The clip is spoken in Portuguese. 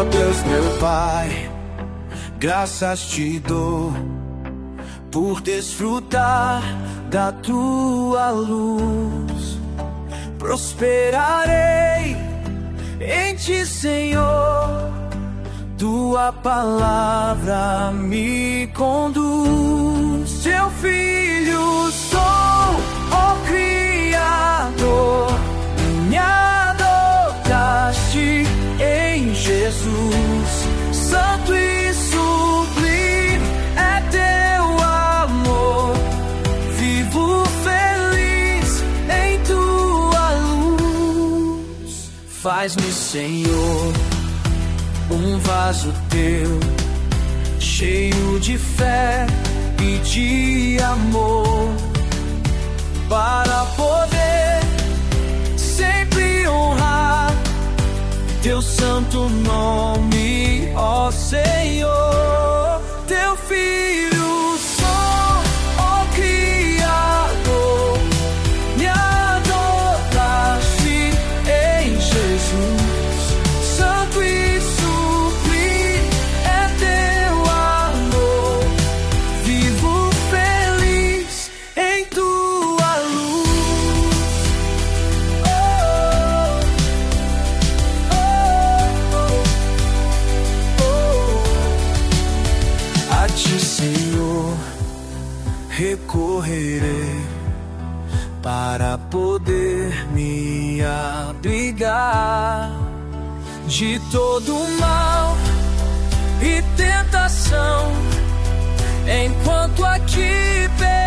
Ó Deus meu Pai, graças te dou por desfrutar da tua luz. Prosperarei em ti, Senhor, tua palavra me conduz. Teu filho sou, ó Criador, me adotaste em Jesus. Santo e sublime é teu amor, vivo feliz em tua luz. Faz-me, Senhor, um vaso teu, cheio de fé e de amor, para poder sempre honrar teu santo nome, ó Senhor. Teu filho sou, ó Criador, me adotaste em Jesus. Santo e sublime é teu amor, vivo feliz em tua luz. A ti, Senhor, recorrerei para poder me abrigar de todo mal e tentação, enquanto aqui